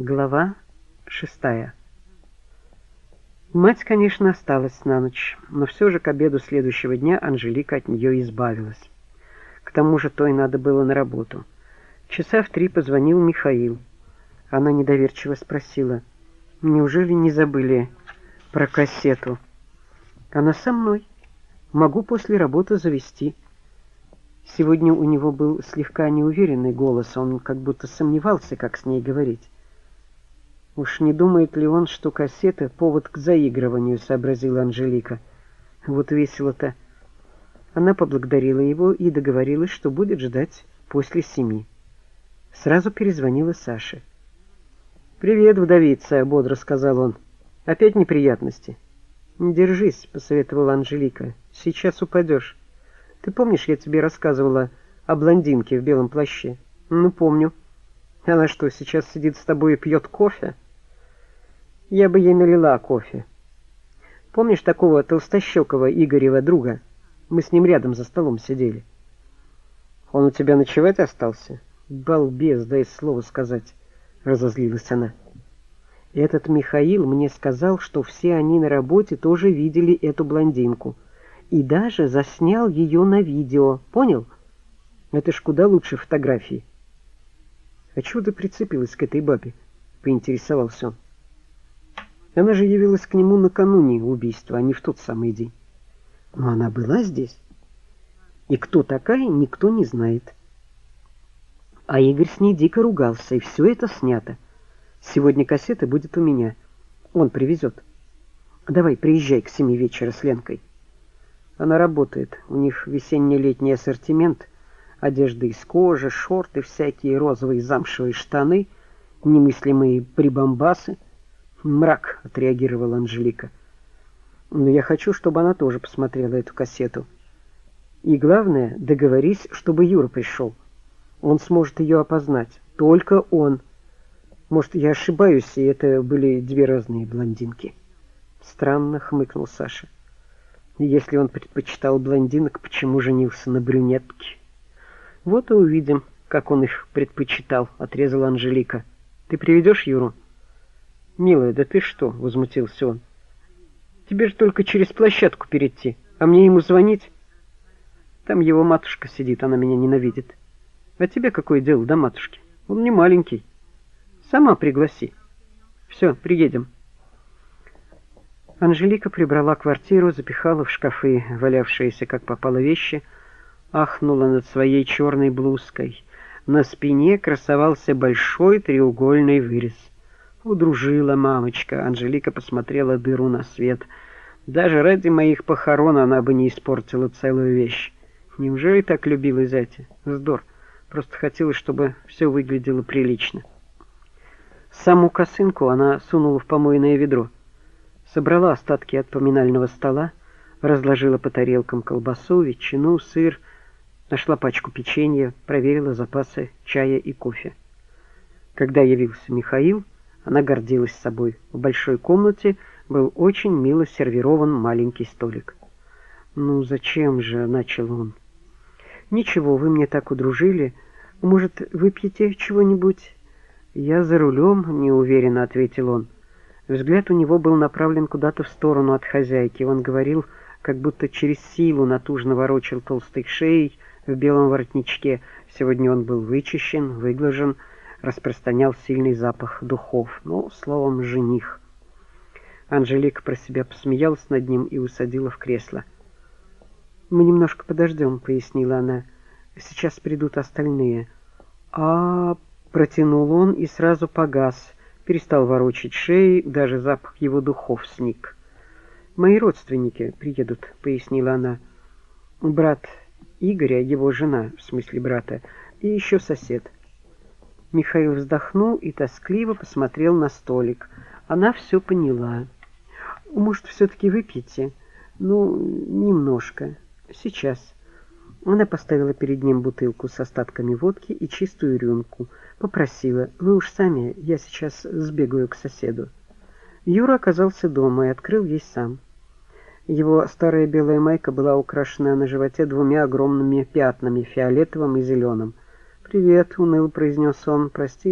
Глава 6. Мать, конечно, осталась на ночь, но все же к обеду следующего дня Анжелика от нее избавилась. К тому же той надо было на работу. Часа в 3 позвонил Михаил. Она недоверчиво спросила: «Неужели не забыли про кассету?» «Она со мной. Могу после работы завести». Сегодня у него был слегка неуверенный голос, он как будто сомневался, как с ней говорить. «Уж не думает ли он, что кассета — повод к заигрыванию?» — сообразила Анжелика. «Вот весело-то». Она поблагодарила его и договорилась, что будет ждать после 7. Сразу перезвонила Саше. «Привет, вдовица», — бодро сказал он. «Опять неприятности?» «Не держись», — посоветовала Анжелика. «Сейчас упадешь. Ты помнишь, я тебе рассказывала о блондинке в белом плаще?» «Ну, помню. Она что, сейчас сидит с тобой и пьет кофе?» «Я бы ей налила кофе. Помнишь такого толстощекого Игорева друга? Мы с ним рядом за столом сидели». «Он у тебя ночевать остался?» «Балбес, дай слово сказать», — разозлилась она. «Этот Михаил мне сказал, что все они на работе тоже видели эту блондинку. И даже заснял ее на видео. Понял? Это ж куда лучше фотографии». «А чего ты прицепилась к этой бабе?» — поинтересовался он. «Она же явилась к нему накануне убийства, а не в тот самый день». «Но она была здесь. И кто такая, никто не знает. А Игорь с ней дико ругался, и все это снято. Сегодня кассета будет у меня. Он привезет. Давай, приезжай к 7 вечера с Ленкой». Она работает. У них весенне-летний ассортимент. Одежда из кожи, шорты всякие, розовые замшевые штаны, немыслимые прибамбасы. «Мрак», — отреагировала Анжелика. «Но я хочу, чтобы она тоже посмотрела эту кассету. И главное, договорись, чтобы Юра пришел. Он сможет ее опознать. Только он. Может, я ошибаюсь, и это были две разные блондинки». «Странно», — хмыкнул Саша. «Если он предпочитал блондинок, почему женился на брюнетке?» «Вот и увидим, как он их предпочитал», — отрезала Анжелика. «Ты приведешь Юру?» «Милая, да ты что?» — возмутился он. «Тебе же только через площадку перейти, а мне ему звонить? Там его матушка сидит, она меня ненавидит. А тебе какое дело до матушки? Он не маленький. Сама пригласи. Все, приедем». Анжелика прибрала квартиру, запихала в шкафы валявшиеся как попало вещи, ахнула над своей черной блузкой. На спине красовался большой треугольный вырез. «Удружила мамочка», — Анжелика посмотрела дыру на свет. «Даже ради моих похорон она бы не испортила целую вещь. Неужели так любила зятя? Вздор. Просто хотела, чтобы все выглядело прилично». Саму косынку она сунула в помойное ведро. Собрала остатки от поминального стола, разложила по тарелкам колбасу, ветчину, сыр, нашла пачку печенья, проверила запасы чая и кофе. Когда явился Михаил, она гордилась собой. В большой комнате был очень мило сервирован маленький столик. «Ну зачем же?» — начал он. «Ничего, вы мне так удружили. Может, выпьете чего-нибудь?» «Я за рулем», — неуверенно ответил он. Взгляд у него был направлен куда-то в сторону от хозяйки. Он говорил, как будто через силу натужно ворочал толстой шеей в белом воротничке. Сегодня он был вычищен, выглажен, распространял сильный запах духов. Ну, словом, жених. Анжелика про себя посмеялась над ним и усадила в кресло. «Мы немножко подождем», — пояснила она. «Сейчас придут остальные». Протянул он и сразу погас. Перестал ворочать шеей, даже запах его духов сник. «Мои родственники приедут», — пояснила она. «Брат Игоря, его жена, в смысле брата, и еще сосед». Михаил вздохнул и тоскливо посмотрел на столик. Она все поняла. «Может, все-таки выпьете?» «Ну, немножко. Сейчас». Она поставила перед ним бутылку с остатками водки и чистую рюмку. Попросила: «Вы уж сами, я сейчас сбегаю к соседу». Юра оказался дома и открыл ей сам. Его старая белая майка была украшена на животе 2 огромными пятнами, фиолетовым и зеленым. «Привет», — уныло произнес он, — «прости,